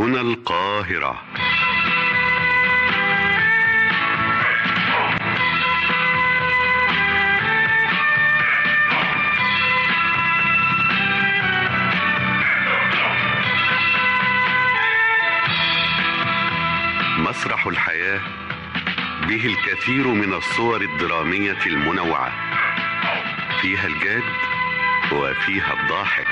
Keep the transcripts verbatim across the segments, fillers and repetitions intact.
هنا القاهرة. مسرح الحياة به الكثير من الصور الدرامية المنوعة، فيها الجاد وفيها الضاحك.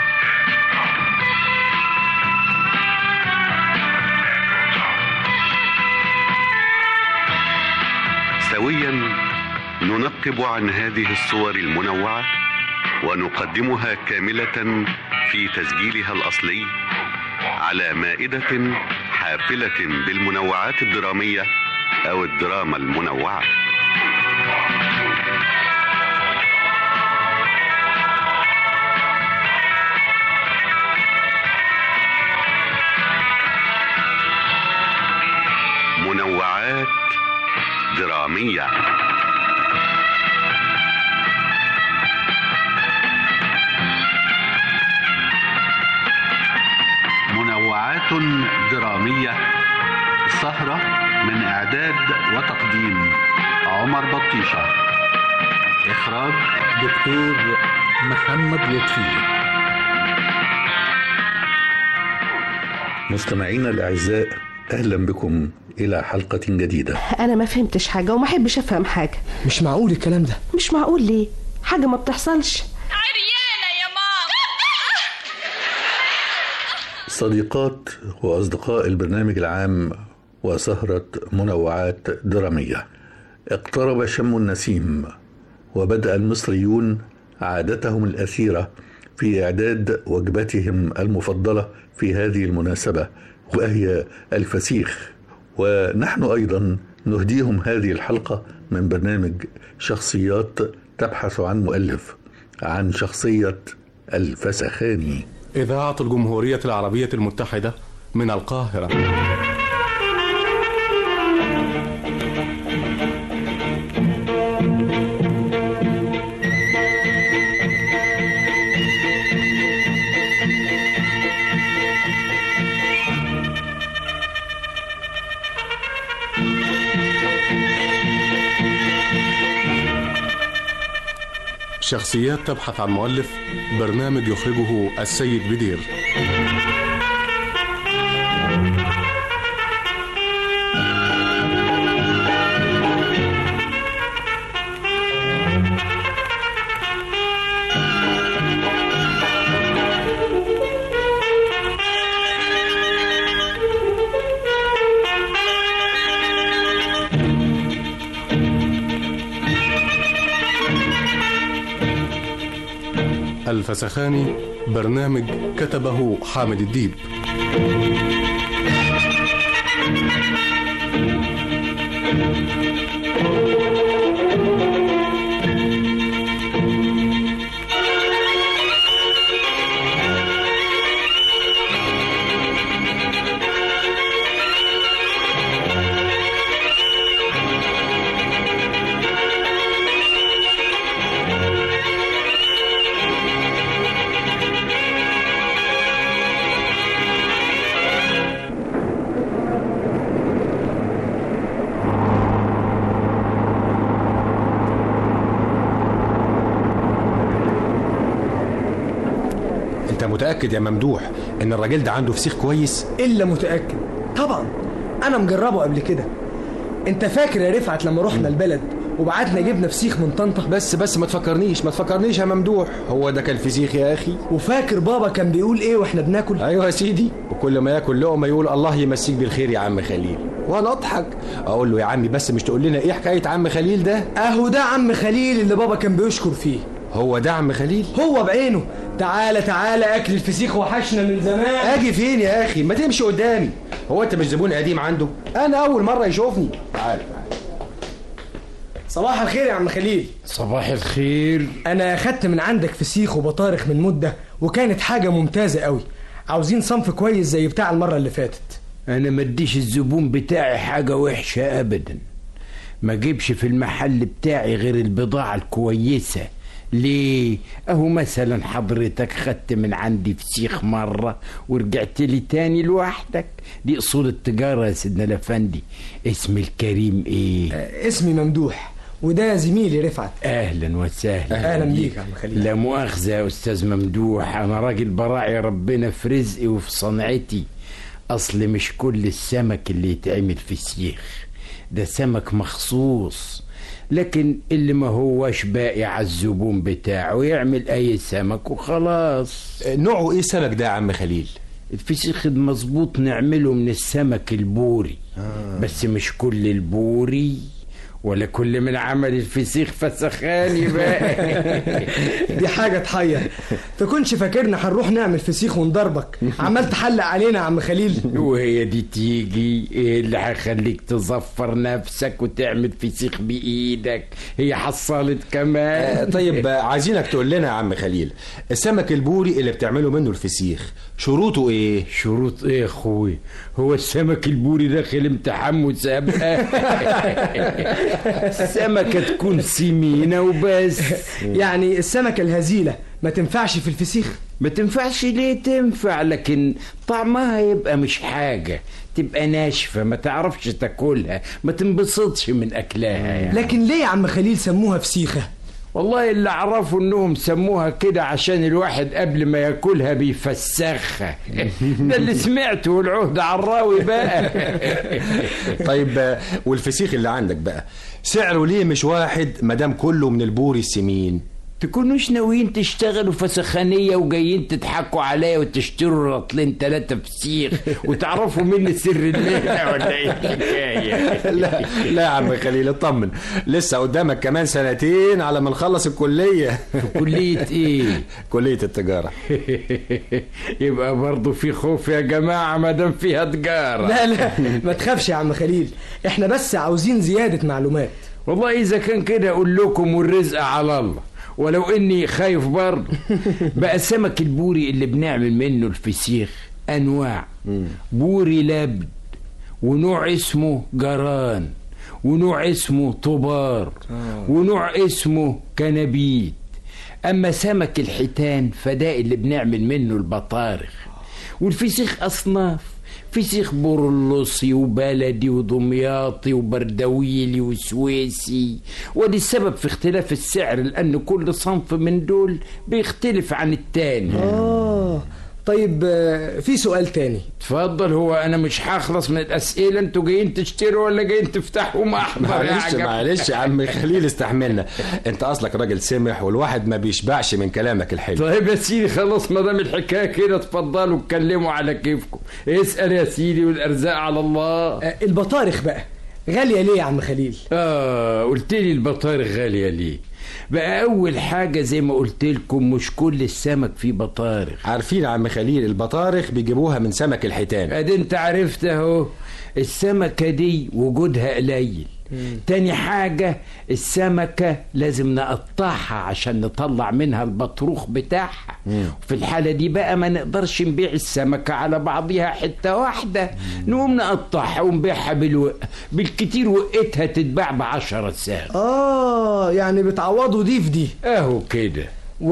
سويا ننقب عن هذه الصور المنوعة ونقدمها كاملة في تسجيلها الأصلي على مائدة حافلة بالمنوعات الدرامية أو الدراما المنوعة. منوعات درامية. منوعات درامية، سهرة من إعداد وتقديم عمر بطيشة، إخراج دكتور محمد لطفي. مستمعينا الأعزاء، أهلا بكم إلى حلقة جديدة. أنا ما فهمتش حاجة وما أحبش أفهم حاجة. مش معقول الكلام ده. مش معقول ليه؟ حاجة ما بتحصلش. عريانة يا ماما. صديقات وأصدقاء البرنامج العام وسهرة منوعات درامية، اقترب شم النسيم وبدأ المصريون عادتهم الأثيرة في إعداد وجبتهم المفضلة في هذه المناسبة، وهي الفسيخ. ونحن أيضا نهديهم هذه الحلقة من برنامج شخصيات تبحث عن مؤلف، عن شخصية الفسخاني. إذاعة الجمهورية العربية المتحدة من القاهرة. شخصيات تبحث عن مؤلف، برنامج يخرجه السيد بدير. الفسخاني، برنامج كتبه حامد الديب. متأكد يا ممدوح ان الراجل ده عنده فسيخ كويس؟ الا متأكد طبعا، انا مجربه قبل كده. انت فاكر يا رفعت لما رحنا البلد وبعتنا جبنا فسيخ من طنطا؟ بس بس ما تفكرنيش ما تفكرنيش يا ممدوح، هو ده كان فسيخ يا اخي. وفاكر بابا كان بيقول ايه واحنا بناكل؟ ايوه يا سيدي، وكل ما ياكل لقمه يقول الله يمسيك بالخير يا عم خليل، وانا اضحك اقول له يا عمي بس مش تقول لنا ايه حكايه عم خليل ده؟ اهو ده عم خليل اللي بابا كان بيشكر فيه. هو ده عم خليل؟ هو بعينه. تعالى تعالى اكل الفسيخ وحشنا من زمان. اجي فين يا اخي؟ ما تمشي قدامي. هو انت مش زبون قديم عنده؟ انا اول مره يشوفني. تعالى تعالى. صباح الخير يا عم خليل. صباح الخير. انا اخدت من عندك فسيخ وبطارخ من مده وكانت حاجه ممتازه قوي. عاوزين صنف كويس زي بتاع المره اللي فاتت. انا ما اديش الزبون بتاعي حاجه وحشه ابدا، ما جيبش في المحل بتاعي غير البضاعه الكويسه ليه؟ اهو مثلا حضرتك خدت من عندي فسيخ مرة ورجعت لي تاني لوحدك. دي اصول التجارة يا سيدنا الافندي. اسم الكريم ايه؟ آه اسمي ممدوح، وده زميلي رفعت. اهلا وسهلا. اهلا بيك يا عم خليل. لا مؤاخذة يا استاذ ممدوح، انا راجل براعي ربنا في رزقي وفي صنعتي. اصل مش كل السمك اللي يتعمل فسيخ، ده سمك مخصوص، لكن اللي ما هوش باقي على الزبون بتاعه يعمل اي سمك وخلاص. نوعه ايه سمك ده يا عم خليل؟ الفسيخ المظبوط نعمله من السمك البوري. آه. بس مش كل البوري ولا كل من عمل الفسيخ فسخاني بقى. دي حاجة تحير. تكونش فاكرنا هنروح نعمل فسيخ وندربك عمال تحلق علينا يا عم خليل. وهي دي تيجي ايه اللي هيخليك تظفر نفسك وتعمل فسيخ بايدك؟ هي حصلت كمان. آه طيب عايزينك تقول لنا يا عم خليل، السمك البوري اللي بتعمله منه الفسيخ شروطه ايه؟ شروط ايه يا اخوي؟ هو السمك البوري داخل امتحان مسابقة؟ السمكة تكون سمينة وبس. يعني السمكة الهزيلة ما تنفعش في الفسيخ؟ ما تنفعش ليه؟ تنفع، لكن طعمها يبقى مش حاجة، تبقى ناشفة ما تعرفش تاكلها، ما تنبسطش من أكلها يعني. لكن ليه يا عم خليل سموها فسيخة؟ والله اللي اعرفه انهم سموها كده عشان الواحد قبل ما ياكلها بيفسخها. ده اللي سمعته، والعهد عراوي بقى. طيب والفسيخ اللي عندك بقى سعره ليه مش واحد مدام كله من البوري السمين؟ تكونوش ناويين تشتغلوا فسخانية وجايين تضحكوا عليا وتشتروا رطلين ثلاثة فسيخ وتعرفوا مني سر المهنة ولا ايه الحكاية؟ لا لا يا عم خليل اطمن، لسه قدامك كمان سنتين على ما نخلص الكلية. كلية ايه؟ كلية التجارة. يبقى برضو في خوف يا جماعة ما دام فيها تجارة. لا لا ما تخافش يا عم خليل، احنا بس عاوزين زيادة معلومات. والله اذا كان كده اقول لكم والرزق على الله، ولو اني خايف برضه. بقى السمك البوري اللي بنعمل منه الفسيخ انواع. بوري لبد، ونوع اسمه جران، ونوع اسمه طبار، ونوع اسمه كنبيت. اما سمك الحيتان فده اللي بنعمل منه البطارخ. والفسيخ اصناف، فسيخ بورلوسي وبلدي ودمياطي وبردويلي وسويسي، ودي السبب في اختلاف السعر، لأن كل صنف من دول بيختلف عن التاني. آه طيب في سؤال تاني. تفضل. هو أنا مش هخلص من الأسئلة، انتوا جايين تشتروا ولا جايين تفتحوا محضر؟ معلش معلش يا عم خليل استحملنا، انت أصلك راجل سمح والواحد ما بيشبعش من كلامك الحلو. طيب يا سيدي خلاص، ما دام الحكاية كده تفضلوا اتكلموا على كيفكم. اسأل يا سيدي والأرزاق على الله. آه البطارخ بقى غالية ليه يا عم خليل؟ آه قلت لي البطارخ غالية ليه؟ بقى أول حاجة زي ما قلت لكم مش كل السمك فيه بطارخ. عارفين يا عم خليل البطارخ بيجيبوها من سمك الحيتان. ادي انت عرفت اهو. السمكة دي وجودها قليل. مم. تاني حاجة السمكة لازم نقطعها عشان نطلع منها البطروخ بتاعها. مم. وفي الحالة دي بقى ما نقدرش نبيع السمكة على بعضها حتة واحدة. مم. نقوم نقطعها ونبيعها بالوقت، بالكتير وقتها تتباع بعشرة ساغ. اه يعني بتعوضوا دي في دي اهو كده.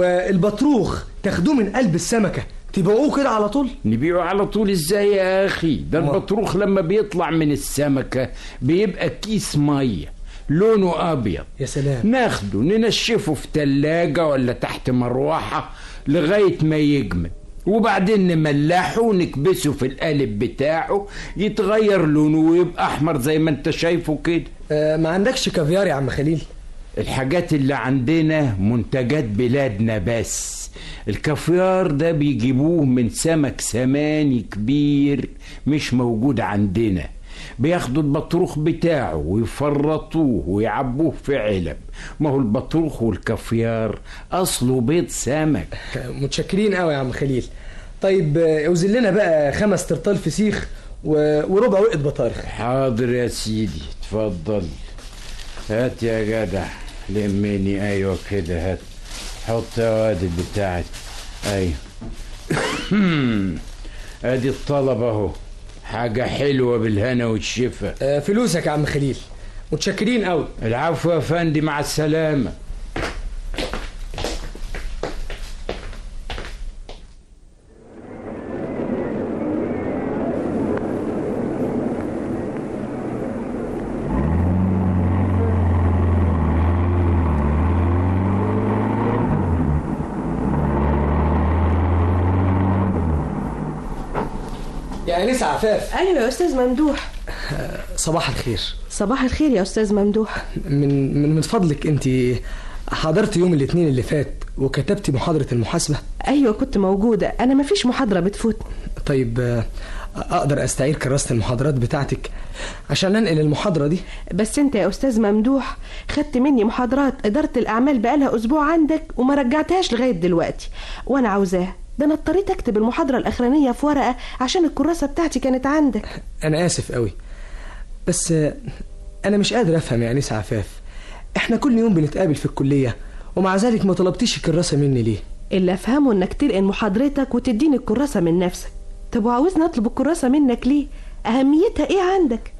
والبطروخ تاخدوه من قلب السمكة تبيعوه كده على طول؟ نبيعه على طول ازاي يا اخي؟ ده البطروخ لما بيطلع من السمكة بيبقى كيس مية لونه ابيض. يا سلام. ناخده ننشفه في تلاجة ولا تحت مروحة لغاية ما يجمد، وبعدين نملحه ونكبسه في القالب بتاعه يتغير لونه ويبقى احمر زي ما انت شايفه كده. آه ما عندكش كافيار يا عم خليل؟ الحاجات اللي عندنا منتجات بلادنا بس. الكافيار ده بيجيبوه من سمك سماني كبير مش موجود عندنا. بياخدوا البطروخ بتاعه ويفرطوه ويعبوه في علب. ما هو البطروخ والكافيار اصله بيض سمك. متشكرين قوي يا عم خليل. طيب اوزن لنا بقى خمس ترطال فسيخ وربع وقت بطارخ. حاضر يا سيدي اتفضل. هات يا جدع لمني. ايوه كده هات، حط يا واد بتاعك. ايوه. ادي الطلب اهو، حاجة حلوة بالهنا والشفا. آه فلوسك يا عم خليل. متشكرين قوي. العفو يا فندي، مع السلامة. انسه عفاف. ايوه يا استاذ ممدوح. صباح الخير. صباح الخير يا استاذ ممدوح. من من من فضلك، انت حضرت يوم الاثنين اللي فات وكتبتي محاضره المحاسبه؟ ايوه كنت موجوده، انا مفيش محاضره بتفوتني. طيب اقدر استعير كراسه المحاضرات بتاعتك عشان انقل المحاضره دي؟ بس انت يا استاذ ممدوح خدت مني محاضرات اداره الاعمال بقالها اسبوع عندك وما رجعتهاش لغايه دلوقتي، وانا عاوزاها. ده انا اضطريت اكتب المحاضره الاخرانيه في ورقه عشان الكراسه بتاعتي كانت عندك. انا اسف قوي، بس انا مش قادر افهم يا انسه عفاف. احنا كل يوم بنتقابل في الكليه ومع ذلك ما طلبتيش الكراسه مني ليه؟ اللي افهمه انك تلقن محاضرتك وتديني الكراسه من نفسك. طب وعاوزني اطلب الكراسه منك ليه؟ اهميتها ايه عندك؟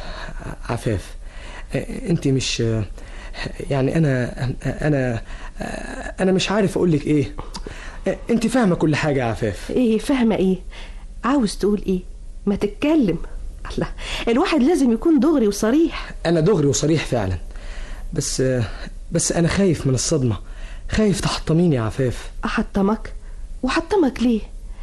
عفاف، انت مش يعني انا انا انا مش عارف اقولك ايه. انت فاهمه كل حاجه يا عفاف. ايه فاهمه ايه؟ عاوز تقول ايه؟ ما تتكلم. الله، الواحد لازم يكون دغري وصريح. انا دغري وصريح فعلا، بس بس انا خايف من الصدمه، خايف تحطميني يا عفاف. احطمك؟ وحطمك ليه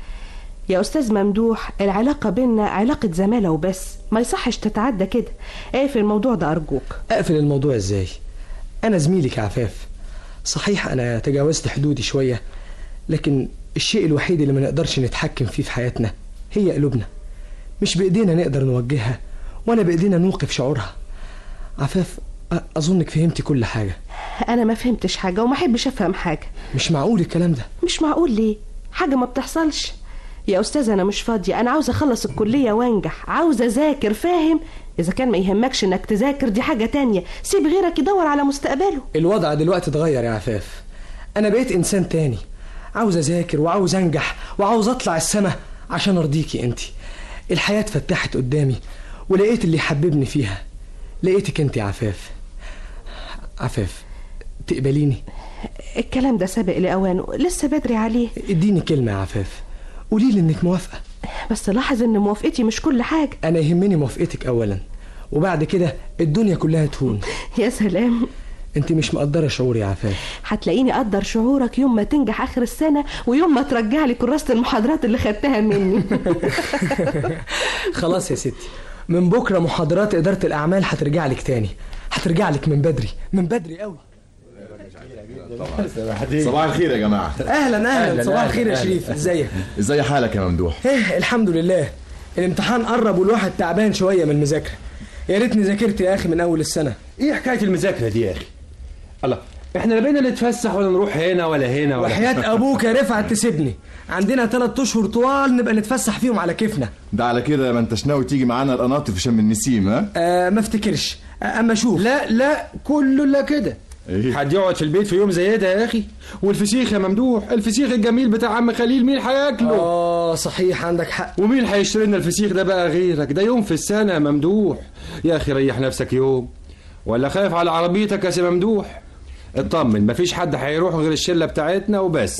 يا استاذ ممدوح؟ العلاقه بيننا علاقه زماله وبس، ما يصحش تتعدى كده. اقفل الموضوع ده ارجوك. اقفل الموضوع ازاي؟ انا زميلك يا عفاف. صحيح انا تجاوزت حدودي شويه، لكن الشيء الوحيد اللي ما نقدرش نتحكم فيه في حياتنا هي قلوبنا. مش بايدينا نقدر نوجهها ولا بايدينا نوقف شعورها. عفاف، اظنك فهمتي كل حاجه. انا ما فهمتش حاجه وما احبش افهم حاجه. مش معقول الكلام ده. مش معقول ليه؟ حاجه ما بتحصلش يا استاذ. انا مش فاضيه، انا عاوزه اخلص الكليه وانجح، عاوزه اذاكر، فاهم؟ اذا كان ما يهمكش انك تذاكر دي حاجه تانية، سيب غيرك يدور على مستقبله. الوضع دلوقتي اتغير يا عفاف، انا بقيت انسان تاني، عاوز اذاكر وعاوز انجح وعاوز اطلع السما عشان ارضيكي انت. الحياه اتفتحت قدامي ولقيت اللي يحببني فيها. لقيتك انت يا عفاف. عفاف، تقبليني؟ الكلام ده سابق لاوانه، لسه بدري عليه. اديني كلمه يا عفاف، قولي لي انك موافقه. بس لاحظ ان موافقتي مش كل حاجه. انا يهمني موافقتك اولا، وبعد كده الدنيا كلها تهون. يا سلام، انت مش مقدره شعوري يا عفاف. هتلاقيني اقدر شعورك يوم ما تنجح اخر السنه ويوم ما ترجع لي كراسه المحاضرات اللي خدتها مني. خلاص يا ستي، من بكره محاضرات اداره الاعمال هترجع لك تاني، هترجع لك من بدري، من بدري قوي. صباح الخير يا جماعه. اهلا اهلا. صباح الخير يا شريف، ازيك؟ ازاي حالك يا ممدوح؟ ايه الحمد لله. الامتحان قرب والواحد تعبان شويه من المذاكره. يا ريتني ذاكرت يا اخي من اول السنه. ايه حكايه المذاكره دي يا اخي؟ الله، احنا لا بينا نتفسح ولا نروح هنا ولا هنا ولا وحياه ابوك يا رفعت تسيبني. عندنا ثلاث اشهر طوال نبقى نتفسح فيهم على كيفنا. ده على كده ما انتش ناوي تيجي معانا القناطر في شم النسيم؟ ها آه ما افتكرش. آه اما شوف. لا لا كله لا كده. إيه؟ حد يقعد في البيت في يوم زي ده يا اخي؟ والفسيخ يا ممدوح، الفسيخ الجميل بتاع عم خليل مين هياكله؟ اه صحيح عندك حق. ومين هيشتري لنا الفسيخ ده بقى غيرك؟ ده يوم في السنه يا ممدوح. يا اخي ريح نفسك يوم، ولا خايف على عربيتك يا سي ممدوح؟ اطمن، مفيش حد هيروح غير الشله بتاعتنا وبس.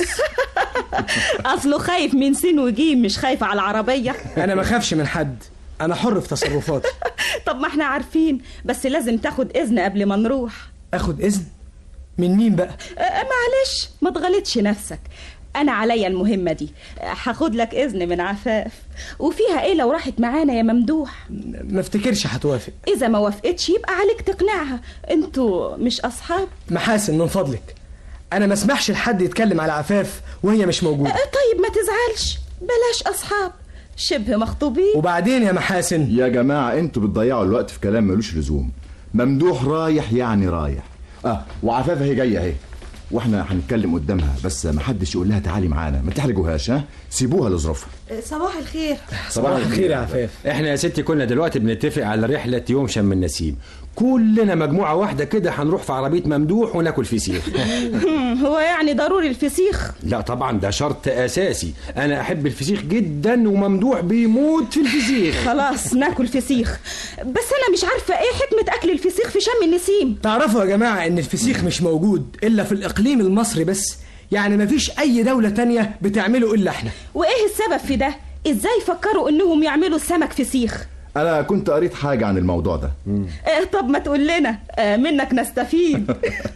اصله خايف من سين وجيم، مش خايف على العربيه. انا ما خافش من حد، انا حر في تصرفاتي. طب ما احنا عارفين، بس لازم تاخد اذن قبل ما نروح. اخد اذن من مين بقى؟ أه معلش ما تغلطش نفسك، انا عليا المهمه دي، هاخد لك اذن من عفاف. وفيها ايه لو راحت معانا يا ممدوح؟ ما افتكرش هتوافق. اذا ما وافقتش يبقى عليك تقنعها، انتوا مش اصحاب؟ محاسن من فضلك، انا ما اسمحش لحد يتكلم على عفاف وهي مش موجوده. أه طيب ما تزعلش، بلاش اصحاب، شبه مخطوبين. وبعدين يا محاسن يا جماعه انتوا بتضيعوا الوقت في كلام ملوش لزوم. ممدوح رايح يعني رايح، اه وعفاف هي جايه اهي، واحنا هنتكلم قدامها، بس ما حدش يقول لها تعالي معانا، ما تحرجوهاش، ها سيبوها لظروفها. صباح الخير. صباح الخير يا عفاف. احنا يا ستي كنا دلوقتي بنتفق على رحله يوم شم النسيم، كلنا مجموعه واحده كده هنروح في عربيه ممدوح وناكل فسيخ. هو يعني ضروري الفسيخ؟ لا طبعا ده شرط اساسي، انا احب الفسيخ جدا وممدوح بيموت في الفسيخ. خلاص ناكل فسيخ، بس انا مش عارفه ايه حكمه اكل الفسيخ في شم النسيم. تعرفوا يا جماعه ان الفسيخ مش موجود الا في الاقليم المصري بس، يعني مفيش اي دوله تانية بتعمله الا احنا. وايه السبب في ده؟ ازاي فكروا انهم يعملوا السمك فسيخ؟ انا كنت قريت حاجه عن الموضوع ده. آه طب ما تقول لنا، آه منك نستفيد.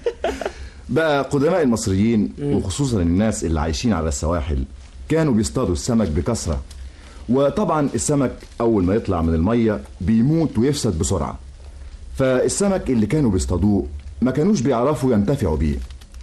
بقى قدماء المصريين وخصوصا الناس اللي عايشين على السواحل كانوا بيصطادوا السمك بكثره، وطبعا السمك أول ما يطلع من المية بيموت ويفسد بسرعة، فالسمك اللي كانوا بيصطادوه ما كانوش بيعرفوا ينتفعوا بيه.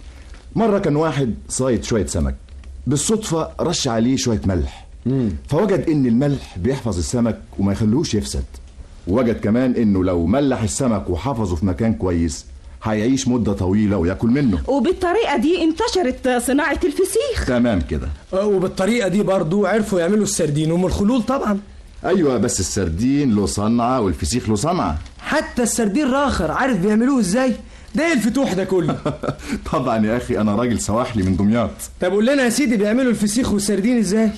مرة كان واحد صايد شوية سمك، بالصدفة رش عليه شوية ملح، فوجد ان الملح بيحفظ السمك وما يخلوش يفسد، ووجد كمان انه لو ملح السمك وحفظه في مكان كويس هيعيش مدة طويلة وياكل منه. وبالطريقة دي انتشرت صناعة الفسيخ. تمام كده. وبالطريقة دي برضو عرفوا يعملوا السردين وام الخلول طبعا. ايوه بس السردين له صنعة والفسيخ له صنعة. حتى السردين راخر عارف بيعملوه ازاي؟ ده ايه الفتوح ده كله؟ طبعا يا اخي انا راجل سواحلي من دمياط. طب قول لنا يا سيدي بيعملوا الفسيخ والسردين ازاي؟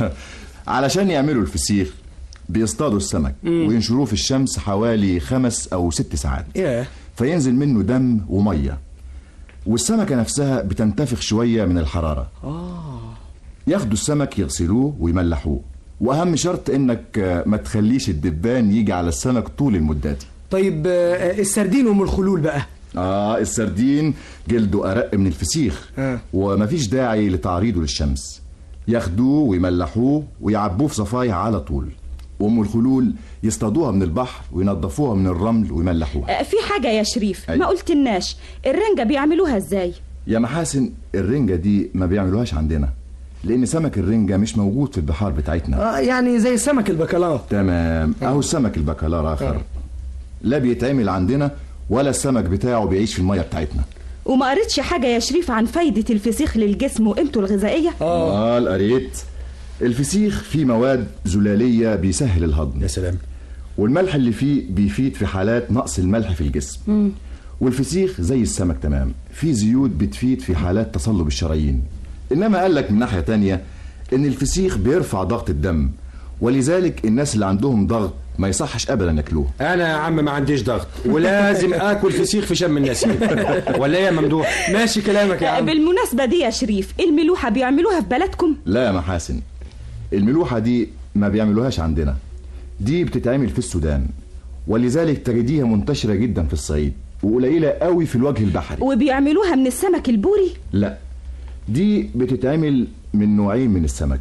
علشان يعملوا الفسيخ بيصطادوا السمك مم. وينشروه في الشمس حوالي خمس او ست ساعات yeah. فينزل منه دم ومية، والسمكة نفسها بتنتفخ شوية من الحرارة. آه. ياخدوا السمك يغسلوه ويملحوه، واهم شرط انك ما تخليش الدبان يجي على السمك طول المدة دي. طيب السردين وام الخلول بقى؟ اه السردين جلده ارق من الفسيخ آه. ومفيش داعي لتعريضه للشمس، ياخدوه ويملحوه ويعبوه في صفايح على طول. وام الخلول يصطادوها من البحر وينظفوها من الرمل ويملحوها. في حاجة يا شريف أيوة. ما قلتلناش الرنجة بيعملوها ازاي؟ يا محاسن الرنجة دي ما بيعملوهاش عندنا، لان سمك الرنجة مش موجود في البحار بتاعتنا. اه يعني زي سمك البكالار. تمام. اهو السمك البكالار اخر آه. لا بيتعمل عندنا ولا السمك بتاعه بيعيش في المية بتاعتنا. وما قريتش حاجة يا شريف عن فايدة الفسيخ للجسم وقيمته الغذائية؟ اه قريت. الفسيخ فيه مواد زلالية بيسهل الهضم. يا سلام. والملح اللي فيه بيفيد في حالات نقص الملح في الجسم. مم. والفسيخ زي السمك تمام فيه زيوت بتفيد في حالات تصلب الشرايين. انما قال لك من ناحية تانية ان الفسيخ بيرفع ضغط الدم، ولذلك الناس اللي عندهم ضغط ما يصحش ابدا ياكلوه. انا يا عم ما عنديش ضغط ولازم اكل فسيخ في شم النسيم. ولا ايه يا ممدوح؟ ماشي كلامك يا عم. بالمناسبة دي يا شريف الملوحة بيعملوها في بلدكم؟ لا يا محاسن، الملوحة دي ما بيعملوهاش عندنا، دي بتتعمل في السودان، ولذلك تجديها منتشرة جدا في الصعيد وقليلة قوي في الوجه البحري. وبيعملوها من السمك البوري؟ لا، دي بتتعمل من نوعين من السمك،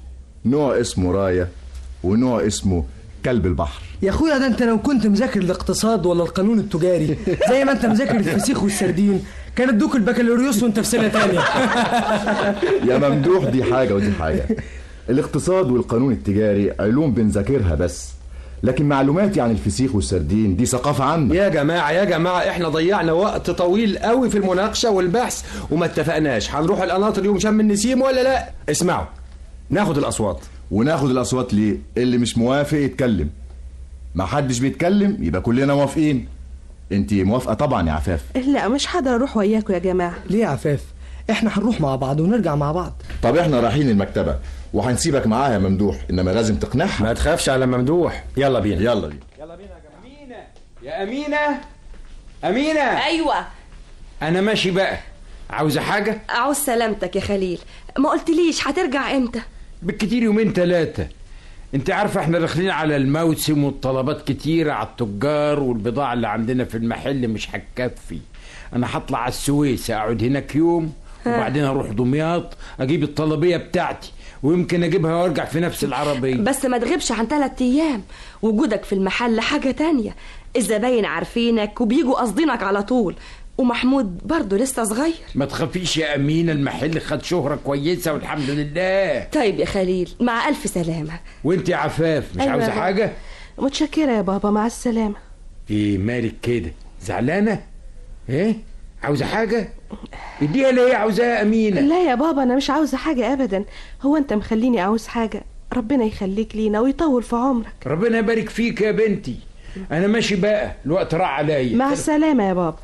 نوع اسمه راية ونوع اسمه كلب البحر. يا اخويا ده انت لو كنت مذاكر الاقتصاد ولا القانون التجاري زي ما انت مذاكر الفسيخ والسردين كان ادوك البكالوريوس وانت في سنة تانية. يا ممدوح دي حاجة ودي حاجة. الاقتصاد والقانون التجاري علوم بنذاكرها بس، لكن معلوماتي عن الفسيخ والسردين دي ثقافة عامة. يا جماعة يا جماعة احنا ضيعنا وقت طويل قوي في المناقشة والبحث وما اتفقناش هنروح القناطر يوم شم النسيم ولا لا. اسمعوا، ناخد الأصوات. وناخد الأصوات ليه؟ اللي مش موافق يتكلم، ما حدش بيتكلم يبقى كلنا موافقين. انتي موافقة طبعا يا عفاف؟ لا مش هقدر اروح وياكم يا جماعة. ليه يا عفاف؟ احنا هنروح مع بعض ونرجع مع بعض. طب احنا رايحين المكتبة وهنسيبك معاها يا ممدوح، انما لازم تقنعها. ما تخافش على ممدوح. يلا بينا يلا بينا يلا بينا يا جماعة. أمينة يا أمينة. أمينة. ايوه أنا ماشي بقى، عاوزة حاجة؟ عاوز سلامتك يا خليل. ما قلتليش هترجع امتى؟ بالكتير يومين ثلاثة. انت عارفة احنا داخلين على الموسم والطلبات كتيرة على التجار والبضاعة اللي عندنا في المحل مش هتكفي. انا هطلع على السويس اقعد هناك يوم وبعدين اروح دمياط اجيب الطلبية بتاعتي ويمكن اجيبها وارجع في نفس العربية. بس ما تغيبش عن ثلاث ايام. وجودك في المحل حاجة تانية، الزباين عارفينك وبيجوا قصدينك على طول، ومحمود برضو لسه صغير. ما تخافيش يا أمينة، المحل خد شهرة كويسة والحمد لله. طيب يا خليل مع ألف سلامة. وانت يا عفاف مش أيوة عاوزة حاجة؟ متشكرة يا بابا، مع السلامة. ايه مالك كده زعلانة؟ ايه عاوزة حاجة؟ اديها ليه عاوزاها يا أمينة؟ لا يا بابا أنا مش عاوزة حاجة أبدا. هو أنت مخليني عاوز حاجة؟ ربنا يخليك لينا ويطول في عمرك. ربنا يبارك فيك يا بنتي. أنا ماشي بقى، الوقت راح عليا. مع السلامة يا بابا.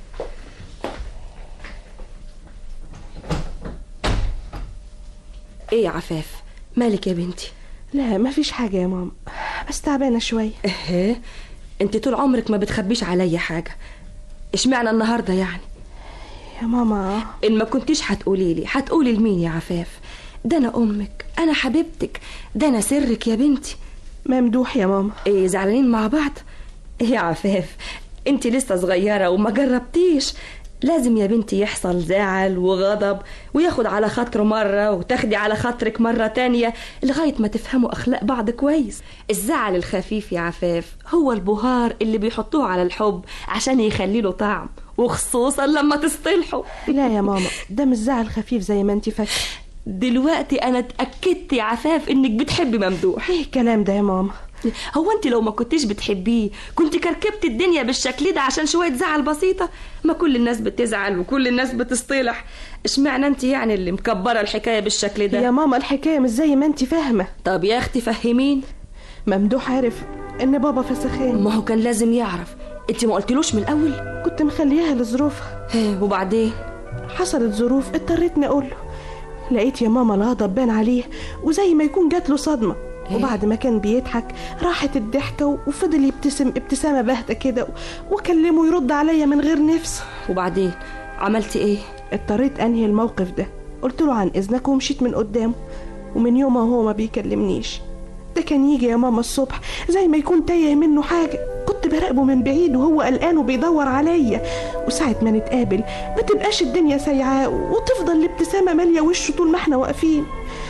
ايه يا عفاف مالك يا بنتي؟ لا ما فيش حاجة يا ماما، بس تعبانة شوية. ايه انت طول عمرك ما بتخبيش عليا حاجة، اشمعنى النهاردة يعني؟ يا ماما ان ما كنتيش هتقولي لي هتقولي لمين يا عفاف؟ ده انا امك، انا حبيبتك، ده انا سرك يا بنتي. ممدوح يا ماما. ايه زعلانين مع بعض؟ ايه يا عفاف انت لسه صغيرة وما جربتيش، لازم يا بنتي يحصل زعل وغضب، وياخد على خاطره مرة وتاخدي على خاطرك مرة تانية لغاية ما تفهموا أخلاق بعض كويس. الزعل الخفيف يا عفاف هو البهار اللي بيحطوه على الحب عشان يخلي له طعم، وخصوصا لما تصطلحوا. لا يا ماما، ده مش زعل خفيف زي ما انت فاكره. دلوقتي أنا اتأكدت يا عفاف إنك بتحبي ممدوح. ايه الكلام ده يا ماما؟ هو انت لو ما كنتيش بتحبيه كنت كركبت الدنيا بالشكل ده عشان شوية زعل بسيطة؟ ما كل الناس بتزعل وكل الناس بتصطلح، اشمعنى انت يعني اللي مكبرة الحكاية بالشكل ده؟ يا ماما الحكاية مش زي ما انت فاهمة. طب يا اختي فهمين. ممدوح عارف ان بابا فسخان. ما هو كان لازم يعرف، انت ما قلتلوش من الاول؟ كنت مخليها لظروفها. وبعدين حصلت ظروف اضطريتني اقول له. لقيت يا ماما الغضب بان عليه وزي ما يكون جات له صدمة. إيه؟ وبعد ما كان بيضحك راحت الضحكة وفضل يبتسم ابتسامة باهتة كده، وكلمه يرد عليا من غير نفس. وبعدين عملتي ايه؟ اضطريت انهي الموقف ده، قلت له عن اذنك ومشيت من قدامه، ومن يومها هو ما بيكلمنيش. ده كان يجي يا ماما الصبح زي ما يكون تايه منه حاجة، كنت براقبه من بعيد وهو قلقان وبيدور عليا، وساعة ما نتقابل ما تبقاش الدنيا سايعاه وتفضل الابتسامة مالية وشه طول ما احنا واقفين.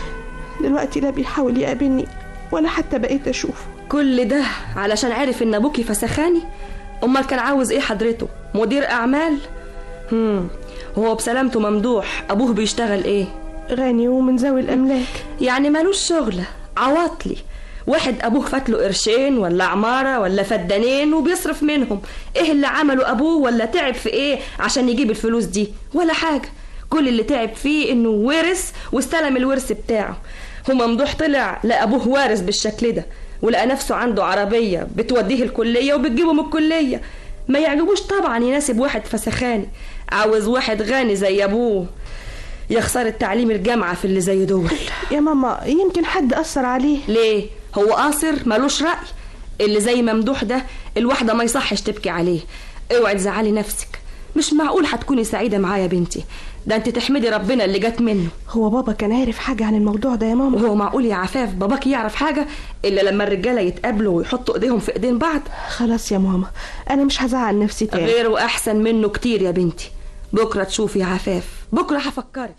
دلوقتي لا بيحاول يقابلني ولا حتى بقيت اشوفه. كل ده علشان عارف ان ابوكي فسخاني؟ امال كان عاوز ايه حضرته؟ مدير اعمال؟ هم هو بسلامته ممدوح ابوه بيشتغل ايه؟ غني ومن ذوي الاملاك. يعني مالوش شغله، عواطلي. واحد ابوه فاتله قرشين ولا عماره ولا فدانين وبيصرف منهم. ايه اللي عمله ابوه ولا تعب في ايه عشان يجيب الفلوس دي؟ ولا حاجه. كل اللي تعب فيه انه ورث واستلم الورث بتاعه. هو ممدوح طلع لقى ابوه وارث بالشكل ده، ولقى نفسه عنده عربيه بتوديه الكليه وبتجيبه من الكليه. ما يعجبوش طبعا يناسب واحد فسخاني، عاوز واحد غني زي ابوه. يخسر التعليم الجامعه في اللي زي دول. يا ماما يمكن حد اثر عليه. ليه؟ هو قاصر مالوش راي؟ اللي زي ممدوح ده الواحده ما يصحش تبكي عليه. اوعي تزعلي نفسك، مش معقول هتكوني سعيده معايا يا بنتي، ده انت تحمدي ربنا اللي جات منه. هو بابا كان عارف حاجه عن الموضوع ده يا ماما؟ وهو معقول يا عفاف باباك يعرف حاجه الا لما الرجاله يتقابلوا ويحطوا ايديهم في ايدين بعض؟ خلاص يا ماما انا مش هزعل نفسي تاني. غيره احسن منه كتير يا بنتي. بكره تشوفي يا عفاف، بكره هفكرك.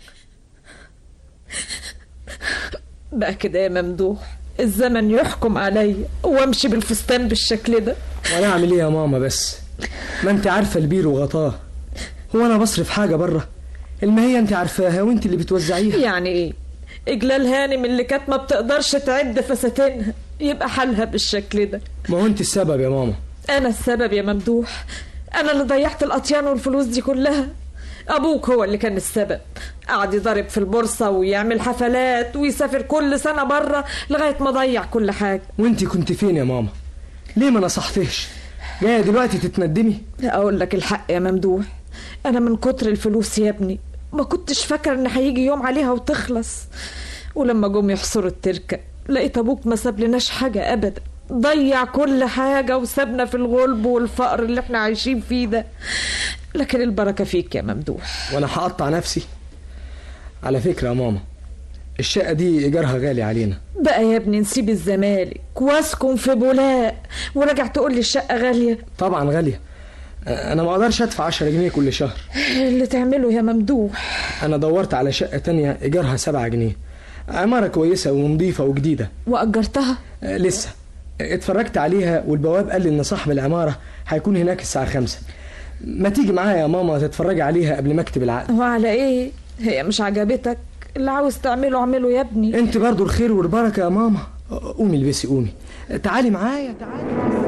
بقى كده يا ممدوح الزمن يحكم عليا وامشي بالفستان بالشكل ده؟ وانا اعمل ايه يا ماما؟ بس ما انت عارفه البير وغطاه. هو انا بصرف حاجه بره؟ الماهيه انت عارفاها وانت اللي بتوزعيها. يعني ايه؟ اجلال هانم اللي كانت ما بتقدرش تعد فساتينها يبقى حالها بالشكل ده؟ ما هو انت السبب يا ماما. انا السبب يا ممدوح؟ انا اللي ضيعت الاطيان والفلوس دي كلها؟ ابوك هو اللي كان السبب، قعد يضرب في البورصه ويعمل حفلات ويسافر كل سنه بره لغايه ما ضيع كل حاجه. وانت كنت فين يا ماما؟ ليه ما نصحتيش؟ جايه دلوقتي تتندمي؟ اقول لك الحق يا ممدوح، انا من كتر الفلوس يا ابني ما كنتش فاكره ان هيجي يوم عليها وتخلص. ولما جم يحصروا التركه لقيت ابوك ما ساب لناش حاجه ابدا، ضيع كل حاجه وسابنا في الغلب والفقر اللي احنا عايشين فيه ده. لكن البركه فيك يا ممدوح. وانا هقطع نفسي؟ على فكره يا ماما الشقه دي ايجارها غالي علينا. بقى يا ابني نسيب الزمالك واسكن في بولاق ورجع تقول لي الشقه غاليه؟ طبعا غاليه، انا ما اقدرش ادفع عشرة جنيه كل شهر. اللي تعمله يا ممدوح. انا دورت على شقه تانية ايجارها سبعة جنيه، عماره كويسه ونظيفه وجديده. واجرتها؟ آه لسه، اتفرجت عليها والبواب قال لي ان صاحب العماره هيكون هناك الساعه خمسة. ما تيجي معايا يا ماما تتفرجي عليها قبل ما اكتب العقد؟ وعلى ايه؟ هي مش عجبتك؟ اللي عاوز تعمله اعمله يا ابني. انت برضو الخير والبركه يا ماما. قومي البسي قومي، تعالي معايا تعالي.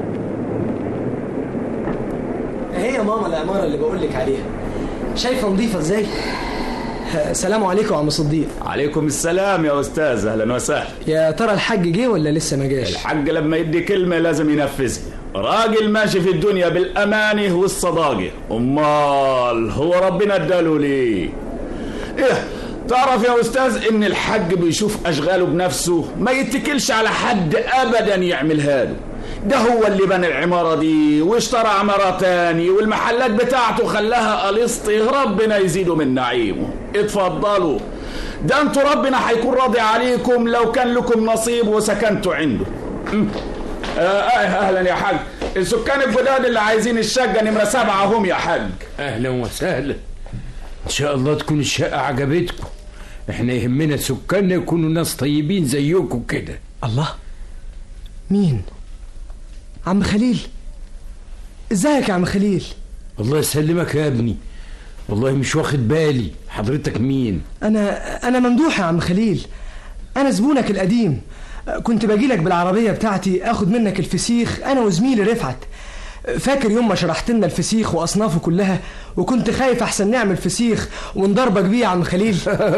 هي يا ماما العماره اللي بقولك عليها، شايفه نظيفه ازاي؟ السلام عليكم يا عم صديق. عليكم السلام يا استاذ، اهلا وسهلا. يا ترى الحاج جه ولا لسه ما جاش؟ الحاج لما يدي كلمه لازم ينفذها، راجل ماشي في الدنيا بالامانه والصداقه. امال هو ربنا اداله ليه؟ ايه تعرف يا استاذ ان الحاج بيشوف اشغاله بنفسه، ما يتكلش على حد ابدا يعملها له. ده هو اللي بنى العمارة دي واشترى عمارة تاني والمحلات بتاعته خلاها قليسطه، ربنا يزيده من نعيمه. اتفضلوا، ده انتوا ربنا هيكون راضي عليكم لو كان لكم نصيب وسكنتوا عنده. اهلا يا حاج. السكان الجداد اللي عايزين الشقه نمره سبعه هم يا حاج. اهلا وسهلا، ان شاء الله تكون الشقه عجبتكم. احنا يهمنا سكاننا يكونوا ناس طيبين زيكم كده. الله، مين؟ عم خليل. ازيك يا عم خليل؟ الله يسلمك يا ابني، والله مش واخد بالي. حضرتك مين؟ انا انا ممدوح يا عم خليل، انا زبونك القديم. كنت باجيلك بالعربيه بتاعتي اخد منك الفسيخ انا وزميلي رفعت. فاكر يوم ما شرحت لنا الفسيخ واصنافه كلها وكنت خايف احسن نعمل فسيخ ونضربك بيه يا عم خليل؟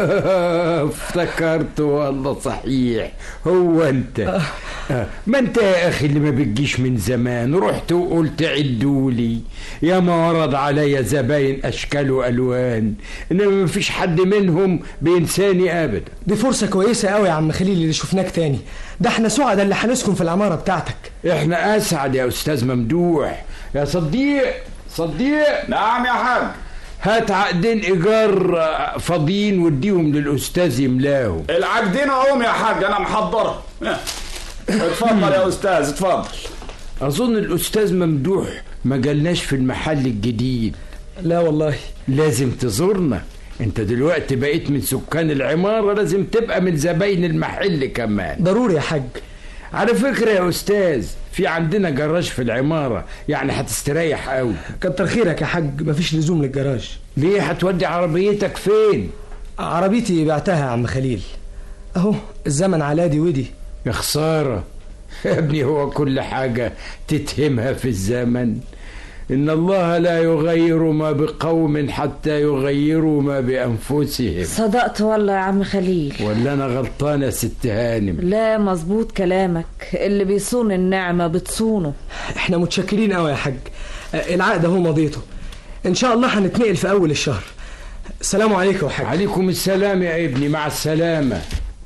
افتكرت والله، صحيح هو انت. ما انت يا اخي اللي ما بتجيش من زمان، رحت وقلت عدولي. يا ما ورد عليا زباين اشكال والوان، انما ما فيش حد منهم بينساني ابدا. دي فرصه كويسه قوي يا عم خليل اللي شفناك تاني. ده احنا سعداء اللي هنسكن في العماره بتاعتك. احنا اسعد يا استاذ ممدوح. يا صديق صديق. نعم يا حاج. هات عقدين ايجار فاضيين واديهم للاستاذ يملاهم. العقدين اهم يا حاج، انا محضرها. اتفضل يا استاذ اتفضل. اظن الاستاذ ممدوح ما جالناش في المحل الجديد. لا والله. لازم تزورنا، انت دلوقتي بقيت من سكان العمارة، لازم تبقى من زباين المحل كمان. ضروري يا حاج. على فكرة يا استاذ، في عندنا جراج في العمارة، يعني هتستريح قوي. كتر خيرك يا حاج، مفيش لزوم للجراج. ليه؟ هتودي عربيتك فين؟ عربيتي بعتها يا عم خليل، اهو الزمن على دي ودي. يا خسارة يا ابني، هو كل حاجة تتهمها في الزمن. إن الله لا يغير ما بقوم حتى يغيروا ما بأنفسهم. صدقت والله يا عم خليل. ولا أنا غلطانة يا ست هانم؟ لا مظبوط كلامك، اللي بيصون النعمة بتصونه. احنا متشكرين قوي يا حاج، العقد اهو مضيته، ان شاء الله هنتنقل في اول الشهر. السلام عليكم يا حاج. عليكم السلام يا ابني، مع السلامة.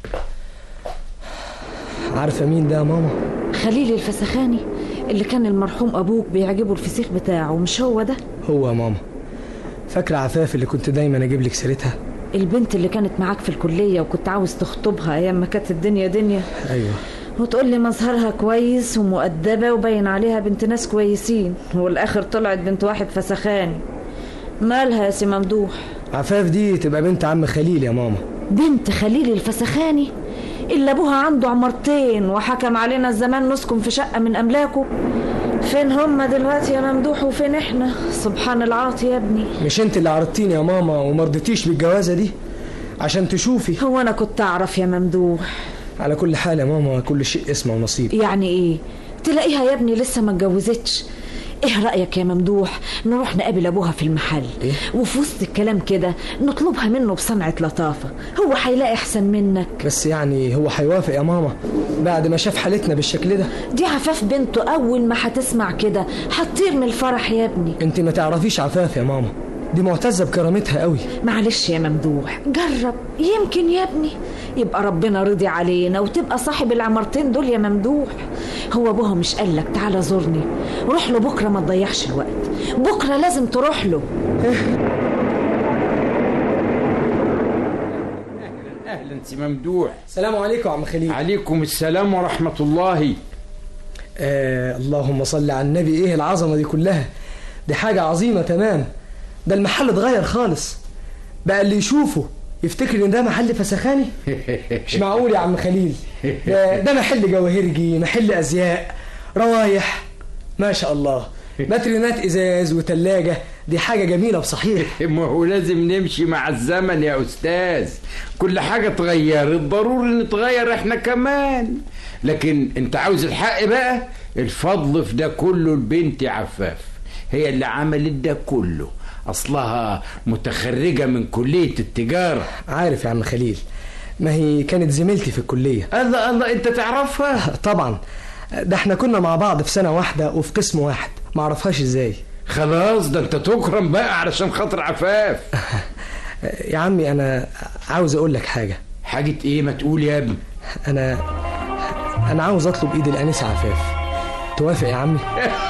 عارفة مين ده يا ماما؟ خليل الفسخاني اللي كان المرحوم أبوك بيعجبه الفسيخ بتاعه، مش هو ده؟ هو يا ماما. فاكرة عفاف اللي كنت دايما أجيب لك سيرتها؟ البنت اللي كانت معاك في الكلية وكنت عاوز تخطبها أيام ما كانت الدنيا دنيا. أيوة. وتقول لي مظهرها كويس ومؤدبة وباين عليها بنت ناس كويسين، والآخر طلعت بنت واحد فسخاني. مالها يا سي ممدوح؟ عفاف دي تبقى بنت عم خليل يا ماما. بنت خليل الفسخاني اللي ابوها عنده عمارتين وحكم علينا الزمان نسكن في شقة من املاكه؟ فين هم دلوقتي يا ممدوح وفين احنا؟ سبحان العاطي يا ابني. مش انت اللي عرضتيني يا ماما ومرضتيش بالجوازة دي عشان تشوفي؟ هو انا كنت اعرف يا ممدوح؟ على كل حال يا ماما، كل شيء اسمه ونصيب. يعني ايه؟ تلاقيها يا ابني لسه ما اتجوزتش. ايه رأيك يا ممدوح نروح نقابل ابوها في المحل؟ إيه؟ وفي وسط الكلام كده نطلبها منه بصنعة لطافة، هو هيلاقي احسن منك. بس يعني هو هيوافق يا ماما بعد ما شاف حالتنا بالشكل ده؟ دي عفاف بنته اول ما هتسمع كده هتطير من الفرح يا ابني. انت ما تعرفيش عفاف يا ماما، دي معتزة بكرامتها قوي. معلش يا ممدوح، جرب يمكن يا ابني يبقى ربنا رضي علينا وتبقى صاحب العمارتين دول يا ممدوح. هو ابوها مش قالك تعالى زورني؟ روح له بكرة، ما تضيعش الوقت، بكرة لازم تروح له. أهلا سي ممدوح. السلام عليكم عم خليل. عليكم السلام ورحمة الله. آه اللهم صل على النبي. ايه العظمة دي كلها؟ دي حاجة عظيمة تمام. ده المحل اتغير خالص، بقى اللي يشوفه يفتكر ان ده محل فسخاني. مش معقول يا عم خليل، ده, ده محل جواهرجي، محل ازياء، روايح، ما شاء الله، باترينات ازاز وتلاجة. دي حاجة جميلة بصحيح. ما هو لازم نمشي مع الزمن يا استاذ، كل حاجة اتغيرت ضروري نتغير احنا كمان. لكن انت عاوز الحق بقى، الفضل في ده كله البنت عفاف، هي اللي عملت ده كله. أصلها متخرجة من كلية التجارة. عارف يا عم خليل، ما هي كانت زميلتي في الكلية. الله الله، أنت تعرفها؟ طبعا، ده احنا كنا مع بعض في سنة واحدة وفي قسم واحد. ما اعرفهاش ازاي؟ خلاص، ده أنت تكرم بقى علشان خاطر عفاف. يا عمي أنا عاوز أقول لك حاجة. حاجة إيه؟ ما تقول يا ابني. أنا أنا عاوز أطلب إيد الأنسة عفاف، توافق يا عمي؟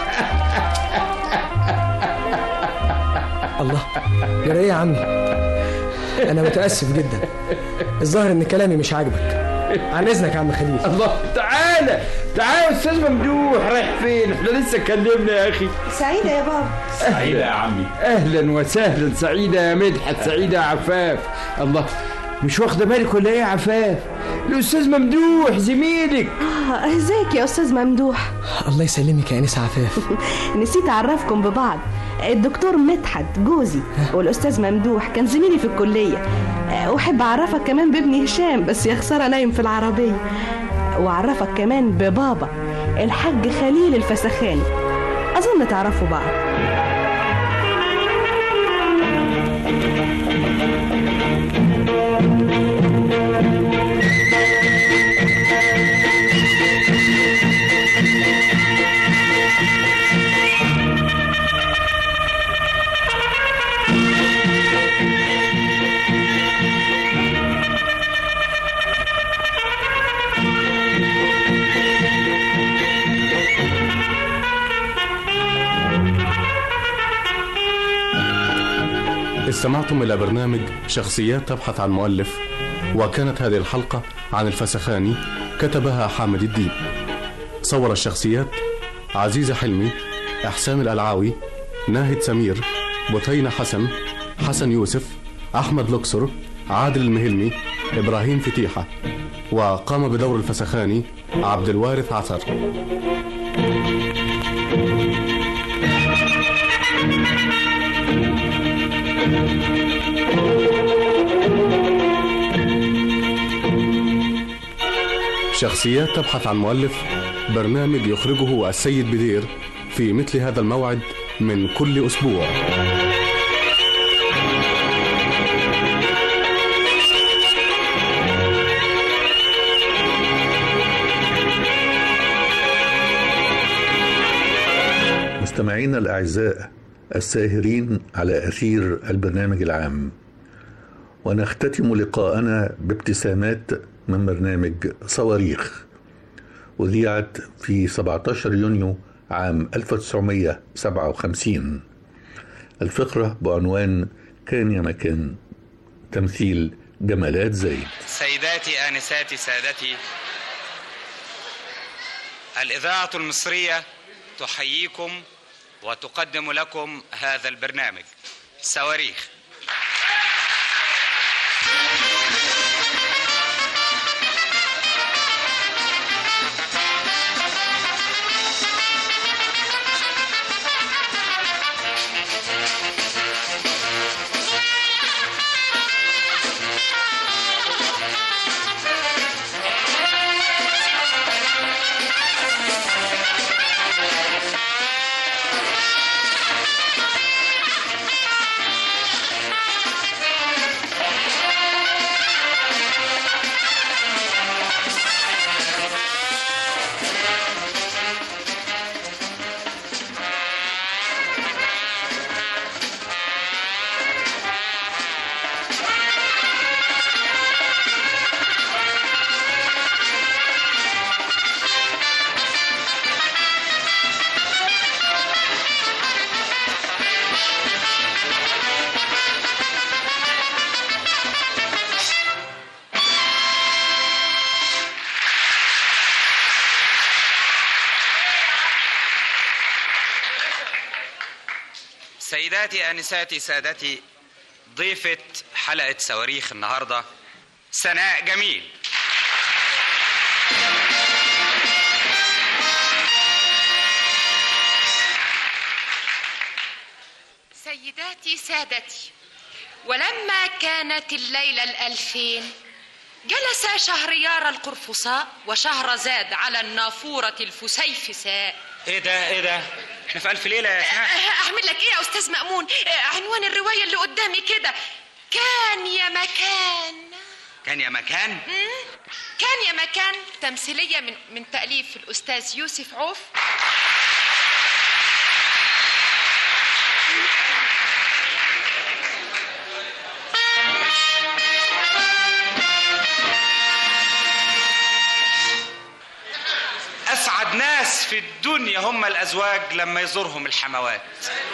الله، جرى ايه يا عمي؟ انا متاسف جدا، الظاهر ان كلامي مش عاجبك. عن اذنك يا عم خليل. الله، تعالى تعالى يا استاذ ممدوح، رايح فين؟ احنا لسه اتكلمنا يا اخي. سعيدة يا بابا. سعيدة يا عمي. اهلا وسهلا. سعيدة يا مدحت، سعيدة يا عفاف. الله، مش واخده بالك ولا ايه يا عفاف؟ الاستاذ ممدوح زميلك. اه ازيك يا استاذ ممدوح؟ الله يسلمك يا انسه عفاف. نسيت اعرفكم ببعض، الدكتور مدحت جوزي والاستاذ ممدوح كان زميلي في الكليه، واحب اعرفك كمان بابني هشام، بس يا خساره نايم في العربيه، واعرفك كمان ببابا الحاج خليل الفسخاني، اظن تعرفوا بعض. استمعتم إلى برنامج شخصيات تبحث عن مؤلف، وكانت هذه الحلقة عن الفسخاني، كتبها حامد الدين. صور الشخصيات عزيزة حلمي، إحسان الألعاوي، ناهد سمير، بطينة حسن، حسن يوسف، أحمد لوكسر، عادل المهلمي، إبراهيم فتيحة. وقام بدور الفسخاني عبد الوارث عثر. شخصيات تبحث عن مؤلف، برنامج يخرجه السيد بدير في مثل هذا الموعد من كل أسبوع. مستمعينا الأعزاء الساهرين على أثير البرنامج العام، ونختتم لقاءنا بابتسامات من برنامج صواريخ، وذيعت في سبعة عشر يونيو عام ألف وتسعمائة وسبعة وخمسين. الفقرة بعنوان كان يا مكان، تمثيل جمالات زايد. سيداتي آنساتي سادتي، الإذاعة المصرية تحييكم وتقدم لكم هذا البرنامج صواريخ. سيداتي آنساتي سادتي، ضيفة حلقة صواريخ النهاردة سناء جميل. سيداتي سادتي، ولما كانت الليلة الألفين جلس شهريار القرفصاء وشهرزاد على النافورة الفسيفساء. ايه ده ايه ده احنا في ألف ليلة يا اسماء. اعمل لك ايه يا استاذ مأمون؟ عنوان الرواية اللي قدامي كده، كان يا مكان. كان يا مكان كان يا مكان، تمثيلية من من تأليف الأستاذ يوسف عوف. أسعد ناس في الدنيا هم الأزواج لما يزورهم الحموات.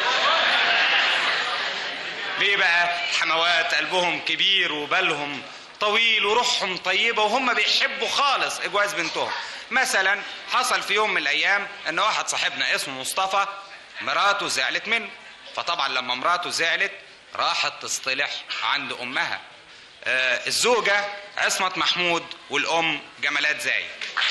ليه بقى؟ الحموات قلبهم كبير وبالهم طويل وروحهم طيبة وهم بيحبوا خالص إجواز بنتهم. مثلا حصل في يوم من الأيام إن واحد صاحبنا اسمه مصطفى مراته زعلت منه، فطبعا لما مراته زعلت راحت تصطلح عند أمها. آه الزوجة عصمت محمود والأم جمالات زايد.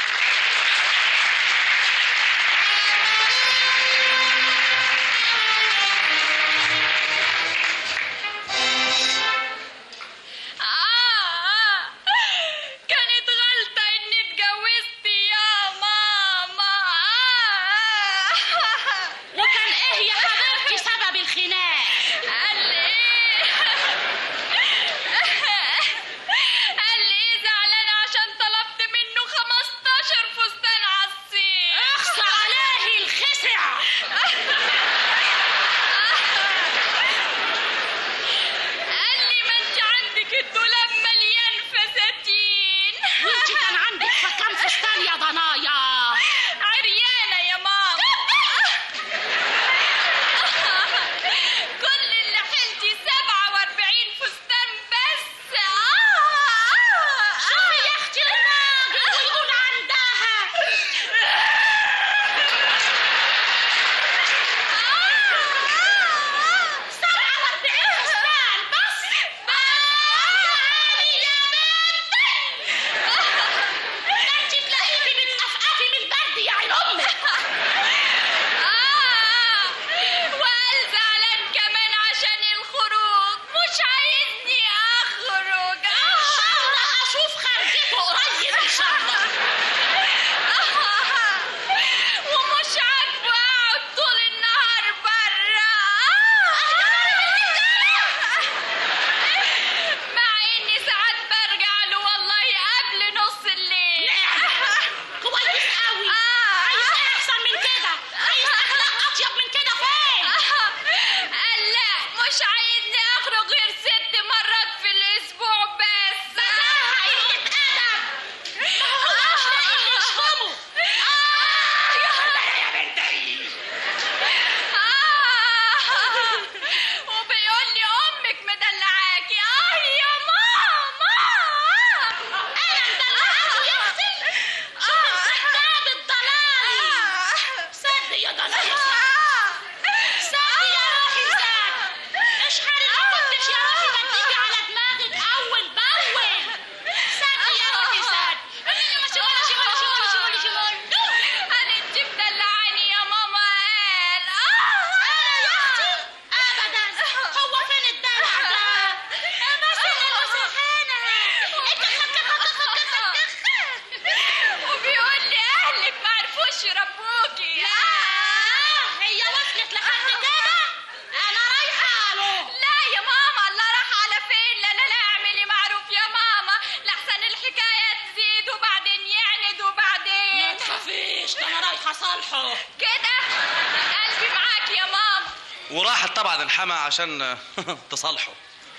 وراحت طبعا الحما عشان تصالحه.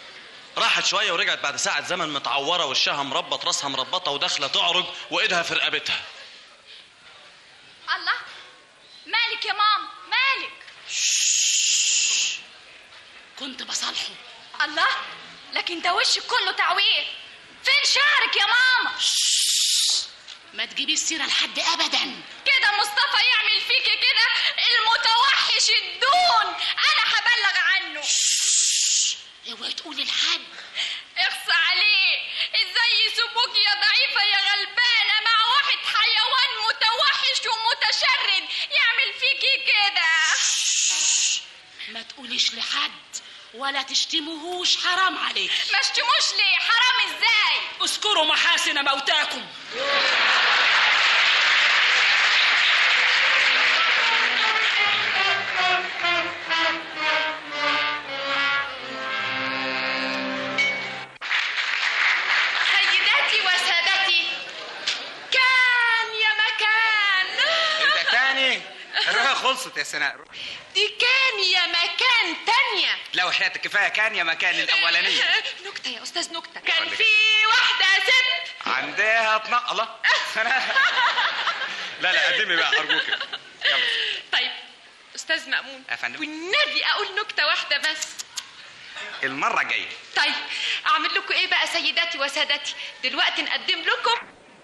راحت شويه ورجعت بعد ساعه زمن متعوره، وشها مربط، راسها مربطه، وداخله تعرج وايدها في رقبتها. الله، مالك يا ماما مالك؟ كنت بصالحه. الله، لكن ده وشك كله تعوير، فين شعرك يا ماما؟ ما تجيبي السيره لحد ابدا. كده مصطفى يعمل فيكي كده المتوحش الدون، انا هبلغ عنه. اوعي تقولي لحد. اخصى عليه، ازاي يسيبوك يا ضعيفه يا غلبانه مع واحد حيوان متوحش ومتشرد يعمل فيكي كده؟ ما تقوليش لحد ولا تشتموهوش، حرام عليك. ما اشتموش ليه؟ حرام ازاي؟ اذكروا محاسن موتاكم. سيداتي وسادتي، كان يا مكان. ايه ده تاني؟ الرواية خلصت يا سناء. دي كان يا مكان تانية. لا وحياتك كفاية كان يا مكان الأولانية. نكتة يا أستاذ نكتة. كان في واحدة ست عندها طنق. الله لا لا قدمي بقى أرجوك. يلا. طيب أستاذ مأمون، يا فندم. والنبي أقول نكتة واحدة بس. المره الجايه. طيب اعمل لكم ايه بقى سيداتي وسادتي؟ دلوقتي نقدم لكم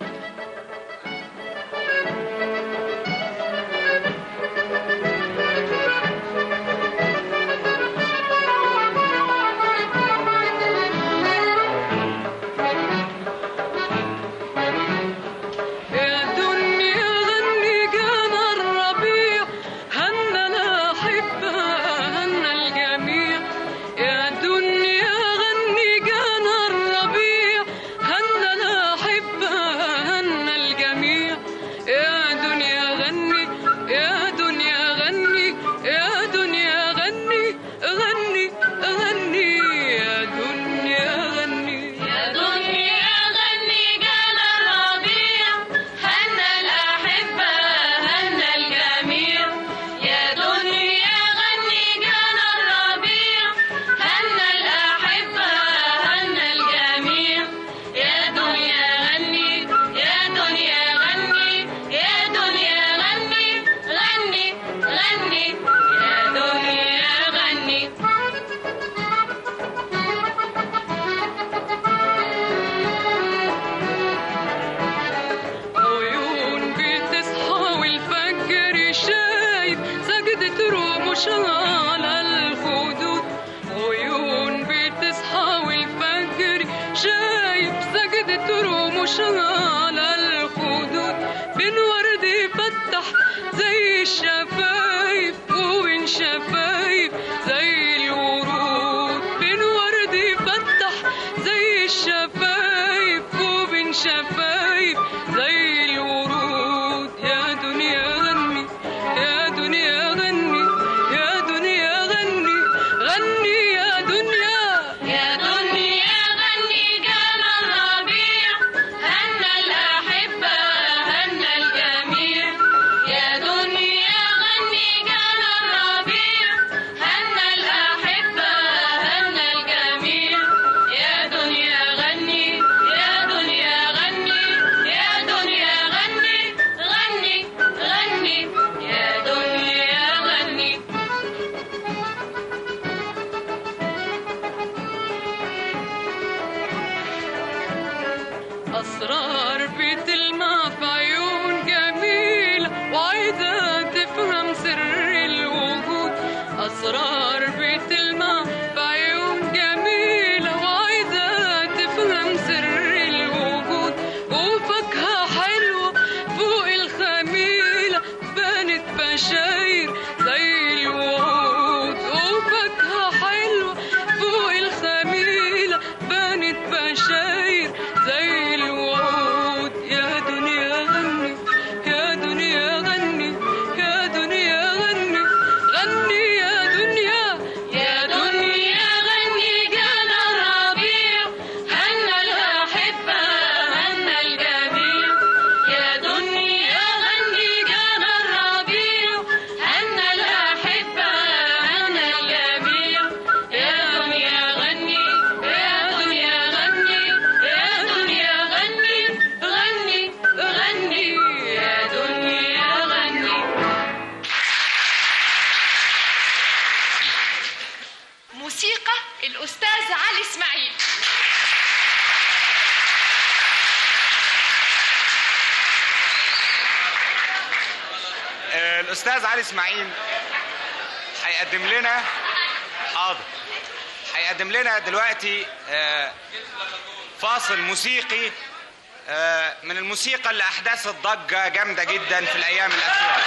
الأستاذ علي إسماعيل هيقدم لنا حاضر هيقدم لنا دلوقتي فاصل موسيقي من الموسيقى اللي أحدثت ضجة جامدة جدا في الأيام الأخيرة.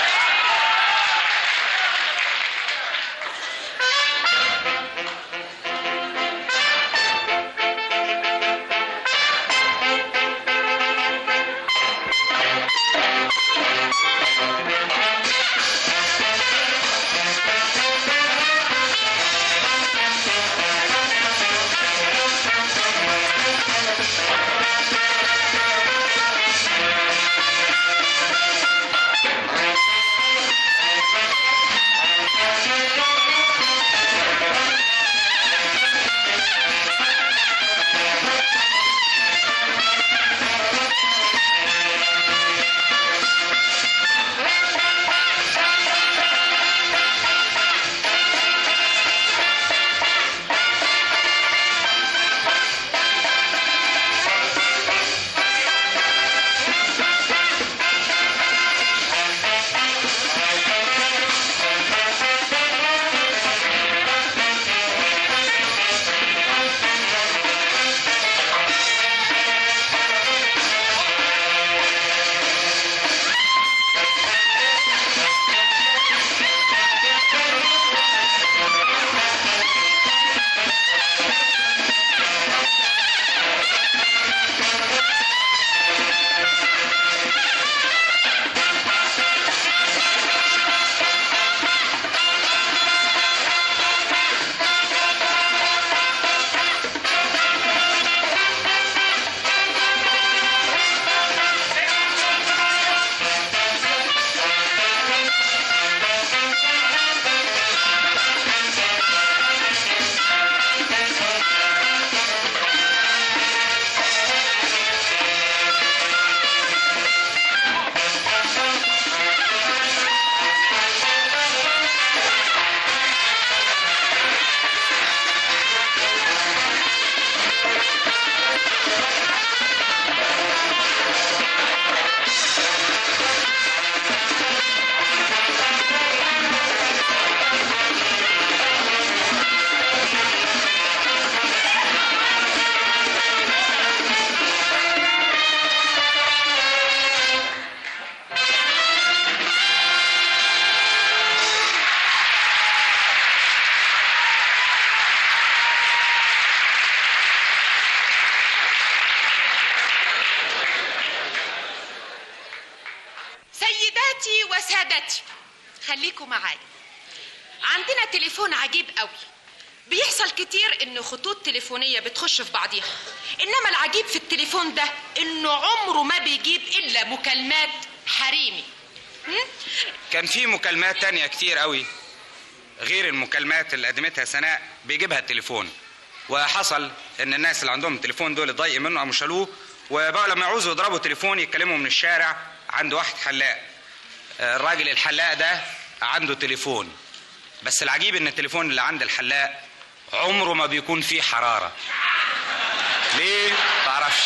اخواتي خليكوا معايا. عندنا تليفون عجيب قوي. بيحصل كتير ان خطوط تليفونية بتخش في بعضيها، انما العجيب في التليفون ده انه عمره ما بيجيب الا مكالمات حريمي. كان في مكالمات تانية كتير قوي غير المكالمات اللي قدمتها سناء بيجيبها التليفون. وحصل ان الناس اللي عندهم التليفون دول اتضايقوا منه قاموا شالوه، وبقوا لما يعوزوا يضربوا تليفون يتكلموا من الشارع عند واحد حلاق. الراجل الحلاق ده عنده تليفون، بس العجيب ان التليفون اللي عند الحلاق عمره ما بيكون فيه حرارة. ليه؟ تعرفش.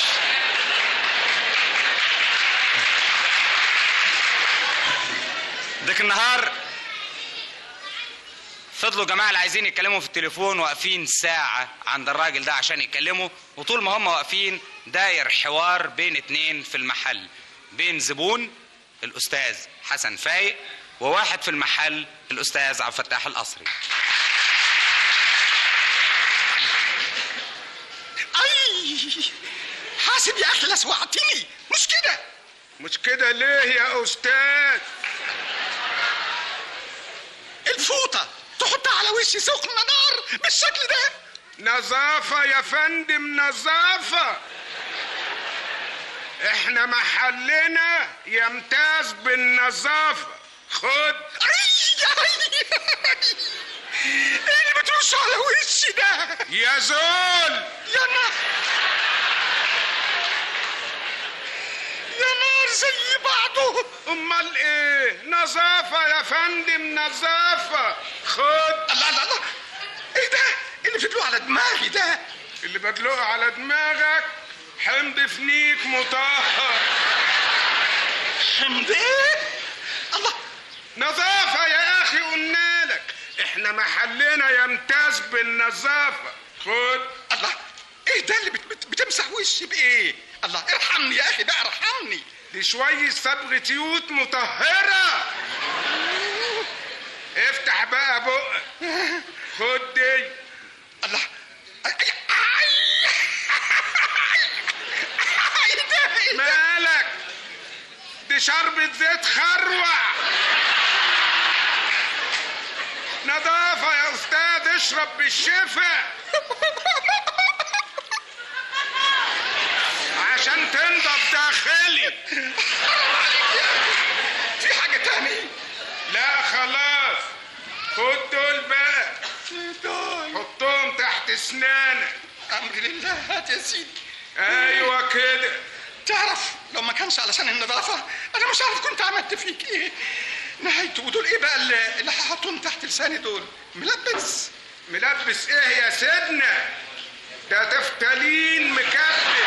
ديك النهار فضلوا جماعة اللي عايزين يتكلموا في التليفون واقفين ساعة عند الراجل ده عشان يتكلموا، وطول ما هم واقفين داير حوار بين اتنين في المحل، بين زبون الأستاذ حسن فايق وواحد في المحل الأستاذ عبد الفتاح القصري. أي حاسب يا أخي لسوعتني. مش كده مش كده ليه يا أستاذ؟ الفوطة تحطها على وشي سخنة نار بالشكل ده. نظافة يا فندم، نظافة. احنا محلنا يمتاز بالنظافة. خد. ايه اللي بترشه على وشي ده يا زول؟ يا نار يا نار زي بعضه. امال ايه؟ نظافة يا فندم، نظافة. خد. الله الله الله، ايه ده اللي بتدلقه على دماغي ده؟ اللي بدلقه على دماغك حمض فنيك مطهر. حمض ايه؟ الله. نظافة يا اخي قلنا لك، احنا محلنا يمتاز بالنظافة. خد. الله، ايه ده اللي بت بت بتمسح وشي بايه؟ الله ارحمني يا اخي بقى، ارحمني. دي شوية صبغة يود مطهرة. افتح بقى بقك. خد دي. الله. مالك؟ دي شربة زيت خروع. نظافة يا أستاذ، اشرب بالشفا عشان تنضف داخلي. في حاجة تاني؟ لا خلاص. خد دول بقى، دول حطهم تحت اسنانك. أمر لله. هات يا سيدي. أيوة كده. تعرف لو ما كانش علشان النظافة أنا مش عارف كنت عملت فيك إيه. نهايته. ودول إيه بقى اللي, اللي هحطهم تحت لساني دول؟ ملبس. ملبس إيه يا سيدنا؟ ده تفتالين مكبل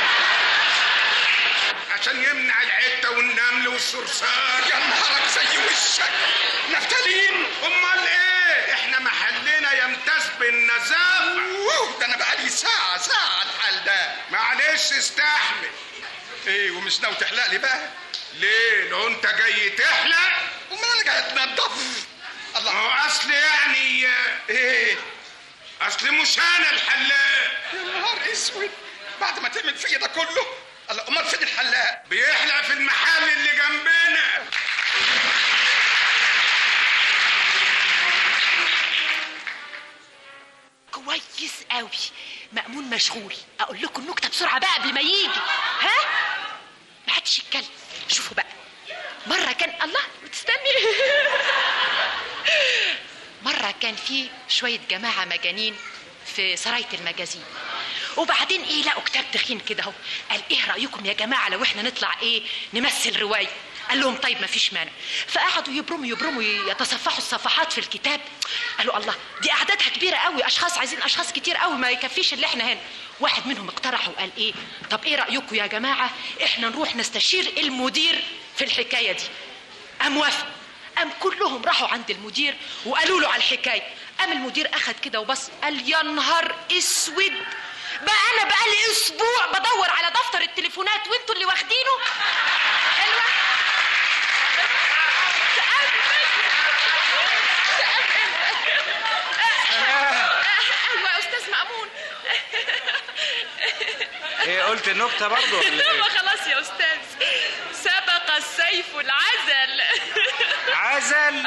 عشان يمنع العتة والنمل والصرصار. يا نهارك زي وشك. نفتالين؟ أمال إيه؟ إحنا محلنا يمتاز بالنظافة. ده أنا بقالي ساعة ساعة الحال ده. معلش استحمل. ايه ومش ناوي تحلق لي بقى؟ ليه؟ لو انت جاي تحلق؟ امال انا جاي اتنضف. الله. هو اصل يعني ايه؟ اصل مش انا الحلاق. يا نهار اسود، بعد ما تعمل فيا ده كله. الله، امال فين الحلاق؟ بيحلق في المحل اللي جنبنا. كويس قوي. مأمون مشغول. اقول لكم النكته بسرعه بقى قبل ما يجي. ها؟ ما حدش يتكلم. شوفوا بقى، مره كان الله بتستني مره كان في شويه جماعه مجانين في سرايه المجازين، وبعدين ايه لقوا كتاب تخين كده اهو. قال ايه رايكم يا جماعه لو احنا نطلع ايه نمثل روايه؟ قال لهم طيب ما فيش مانع. فقعدوا يبرموا يبرموا يتصفحوا الصفحات في الكتاب. قالوا الله دي اعدادها كبيره قوي، اشخاص عايزين اشخاص كتير قوي، ما يكفيش اللي احنا هنا. واحد منهم اقترح وقال ايه، طب ايه رايكم يا جماعه احنا نروح نستشير المدير في الحكايه دي؟ قام وافق. قام كلهم راحوا عند المدير وقالوا له على الحكايه. قام المدير اخد كده وبص قال يا نهار اسود، بقى انا بقالي اسبوع بدور على دفتر التليفونات وانتوا اللي واخدينه. حلوه. ايوه يا استاذ مأمون. ايه قلت النكته برضه ولا لا ايه؟ ما خلاص يا استاذ، سبق السيف العزل. عزل؟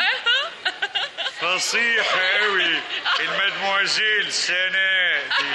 فصيح قوي المدموزيل سنادي.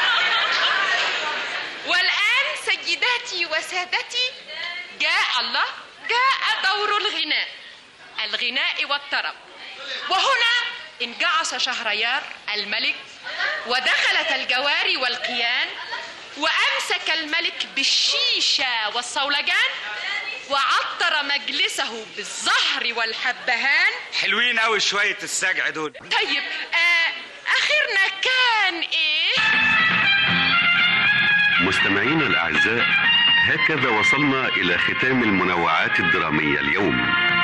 والآن سيداتي وسادتي، جاء الله، جاء دور الغناء، الغناء والطرب. وهنا انجعص شهريار الملك، ودخلت الجواري والقيان، وأمسك الملك بالشيشة والصولجان، وعطر مجلسه بالزهر والحبهان. حلوين قوي شويه السجع دول. طيب آه آخرنا كان إيه؟ مستمعينا الأعزاء، هكذا وصلنا إلى ختام المنوعات الدرامية اليوم.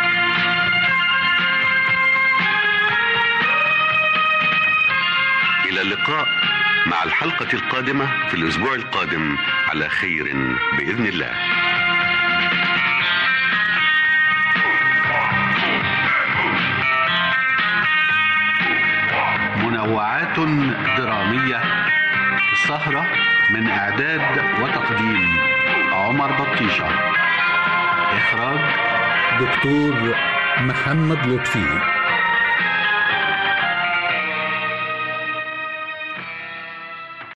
إلى اللقاء مع الحلقة القادمة في الأسبوع القادم على خير بإذن الله. منوعات درامية، سهرة من إعداد وتقديم عمر بطيشة، إخراج دكتور محمد لطفي.